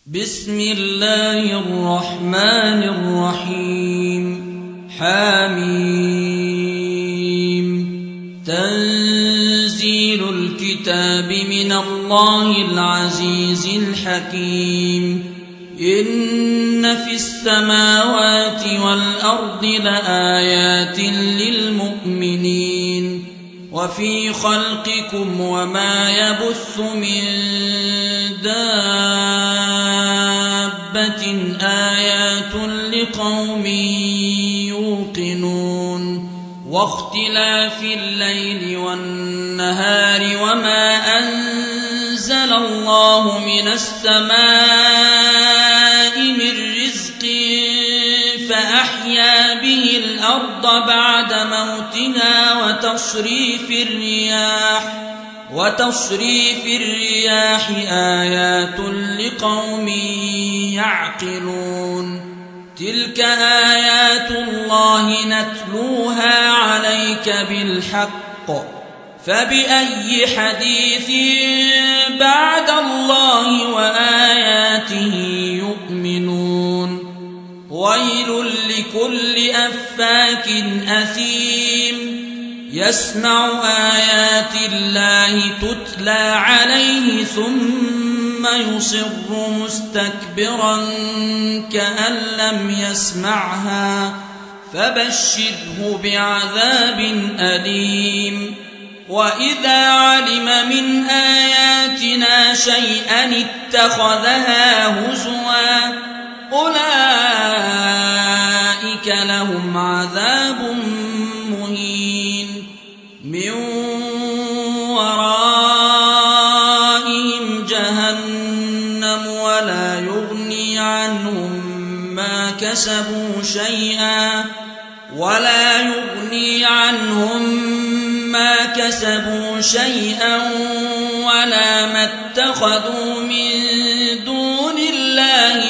بسم الله الرحمن الرحيم. حميم. تنزيل الكتاب من الله العزيز الحكيم. إن في السماوات والأرض لآيات للمؤمنين وفي خلقكم وما يبث من دابة آيات لقوم يوقنون واختلاف الليل والنهار وما أنزل الله من السماء من رزق فأحيا به الأرض بعد موتها وتصريف الرياح آيات لقوم يعقلون. تلك آيات الله نتلوها عليك بالحق فبأي حديث بعد الله وآياته يؤمنون. ويل لكل أفاك أثيم يسمع آيات الله تتلى عليه ثم يصر مستكبرا كأن لم يسمعها فبشره بعذاب أليم. وإذا علم من آياتنا شيئا اتخذها هزوا أولئك لهم عذاب مهين من ورائهم جهنم ولا يغني عنهم ما كسبوا شيئا ولا ما اتخذوا من دون الله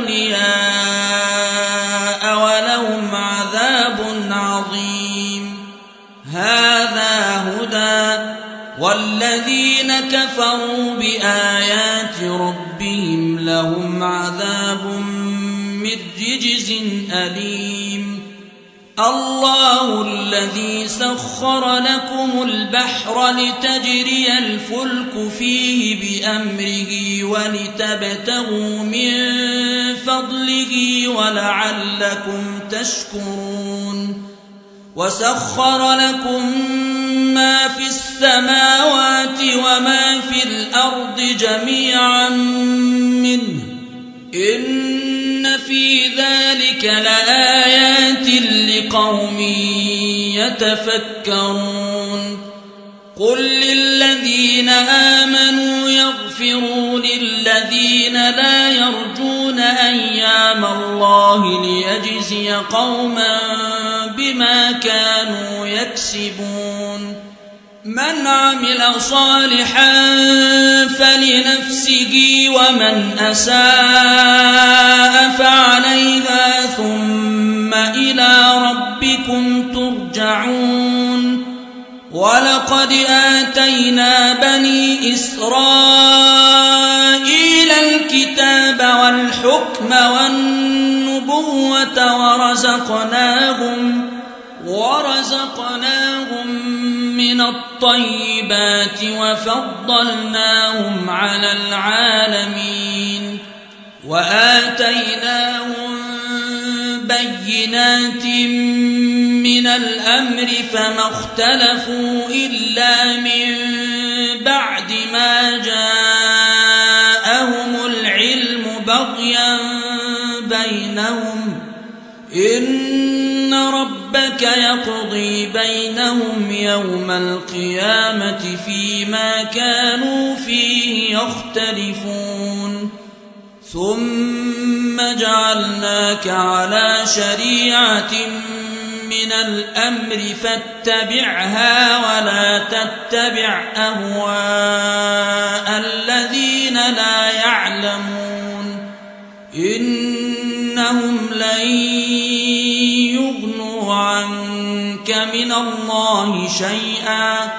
أولياء ولهم عذاب عظيم. هذا هدى والذين كفروا بآيات ربهم لهم عذاب من رجز أليم. الله الذي سخر لكم البحر لتجري الفلك فيه بأمره ولتبتغوا من فضله ولعلكم تشكرون. وسخر لكم ما في السماوات وما في الأرض جميعا منه إن في ذلك لآيات لقوم يتفكرون. قل للذين آمنوا يغفروا للذين لا يرجون أيام الله ليجزي قوما بما كانوا يكسبون. من عمل صالحا فلنفسه ومن أساء فعليها ثم إلى ربكم ترجعون. ولقد آتينا بني إسرائيل الكتاب والحكم والنبوة ورزقناهم من الطيبات وفضلناهم على العالمين وآتيناهم بينات من الأمر فما اختلفوا إلا من بعد ما جاءهم العلم بغيا بينهم إن ربك يقضي بينهم يوم القيامة فيما كانوا فيه يختلفون. ثم جعلناك على شريعة من الأمر فاتبعها ولا تتبع أهواء الذين لا يعلمون إنهم لن يغنوا عنك من الله شيئا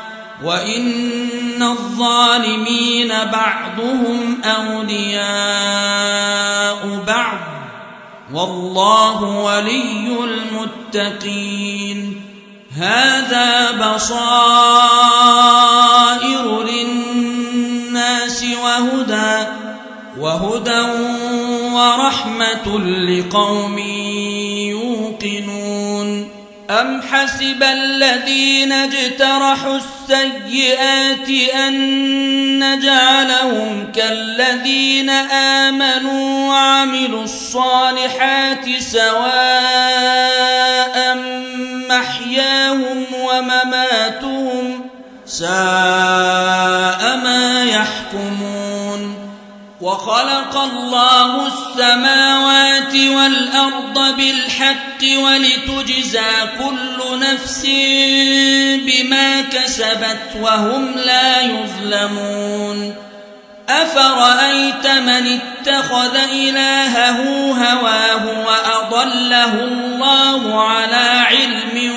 وإن الظالمين بعضهم أولياء والله ولي المتقين. هذا بصائر للناس وهدى ورحمة لقوم يوقنون. أم حسب الذين اجترحوا السيئات أن نجعلهم كالذين آمنوا وعملوا الصالحات سواء محياهم ومماتهم ساء ما يحكمون. وخلق الله السماوات والأرض بالحق ولتجزى كل نفس بما كسبت وهم لا يظلمون. أفرأيت من اتخذ إلهه هواه وأضله الله على علم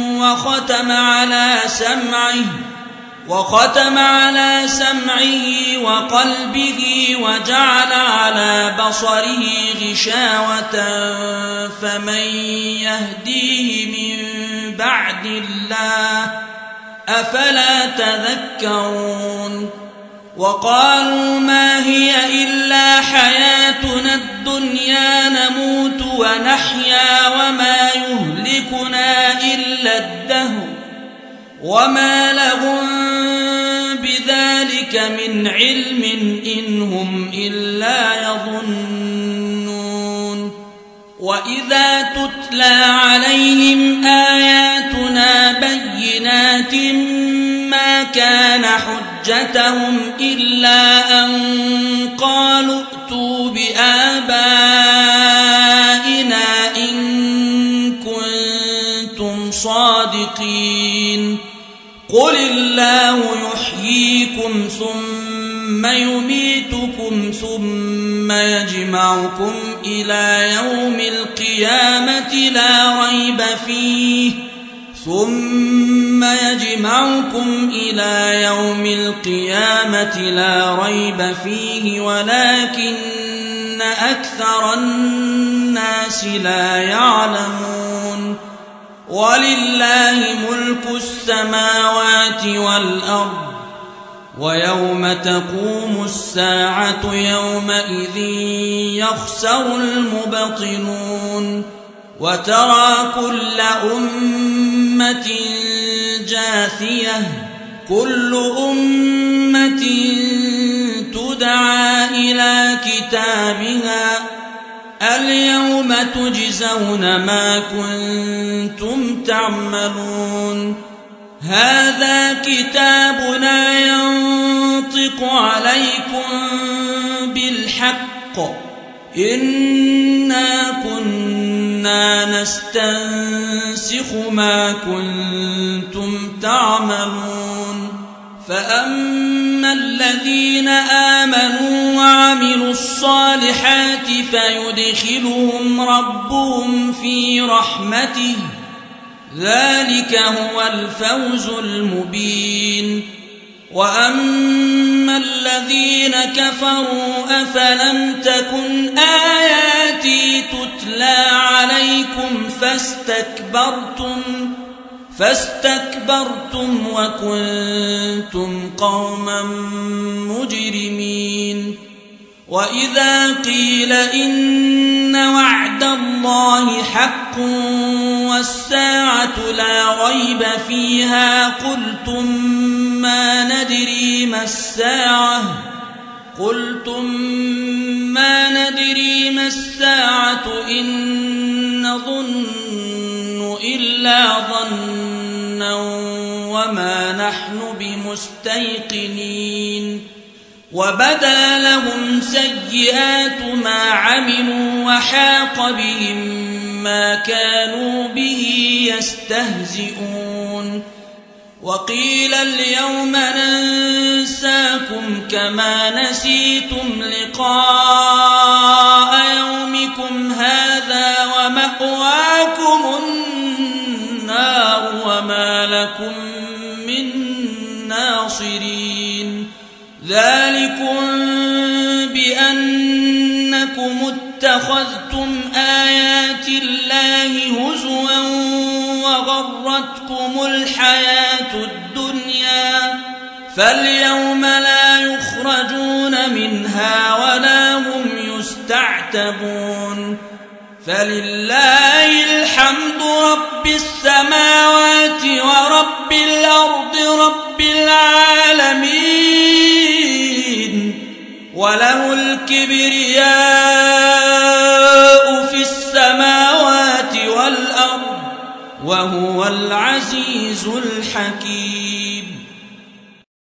وختم على سمعه وقلبه وجعل على بصره غشاوة فمن يهديه من بعد الله أفلا تذكرون. وقالوا ما هي إلا حياتنا الدنيا نموت ونحيا وما يهلكنا إلا الدهر وما لهم بذلك من علم إن هم إلا يظنون. وإذا تتلى عليهم آياتنا بينات ما كان حجتهم إلا أن قالوا ائتوا بآبائنا إن كنتم صادقين. قل الله يحييكم ثم يميتكم ثم يجمعكم إلى يوم القيامة لا ريب فيه ولكن أكثر الناس لا يعلمون. ولله ملك السماوات والأرض ويوم تقوم الساعة يومئذ يخسر المبطلون. وترى كل أمة جاثية كل أمة تدعى إلى كتابها اليوم تجزون ما كنتم تعملون. هذا كتابنا ينطق عليكم بالحق إنا كنا نستنسخ ما كنتم تعملون. فأما الذين آمنوا وعملوا الصالحات فيدخلهم ربهم في رحمته ذلك هو الفوز المبين. وأما الذين كفروا أفلم تكن آياتي تتلى عليكم فاستكبرتم وكنتم قوما مجرمين. وإذا قيل إن وعد الله حق والساعة لا ريب فيها قلتم ما ندري ما الساعة إن نظن إلا ظنا وما نحن بمستيقنين. وبدا لهم سيئات ما عملوا وحاق بهم ما كانوا به يستهزئون. وقيل اليوم ننساكم كما نسيتم لقاء يومكم هذا ومأواكم النار وما لكم من ناصرين. ذلكم بأنكم اتخذتم آيات الله هزوا وغرتكم الحياة الدنيا فاليوم لا يخرجون منها ولا هم يستعتبون فلله الحمد رب السماوات ورب الأرض رب العالمين وله الكبرياء في السماوات والأرض وهو العزيز الحكيم.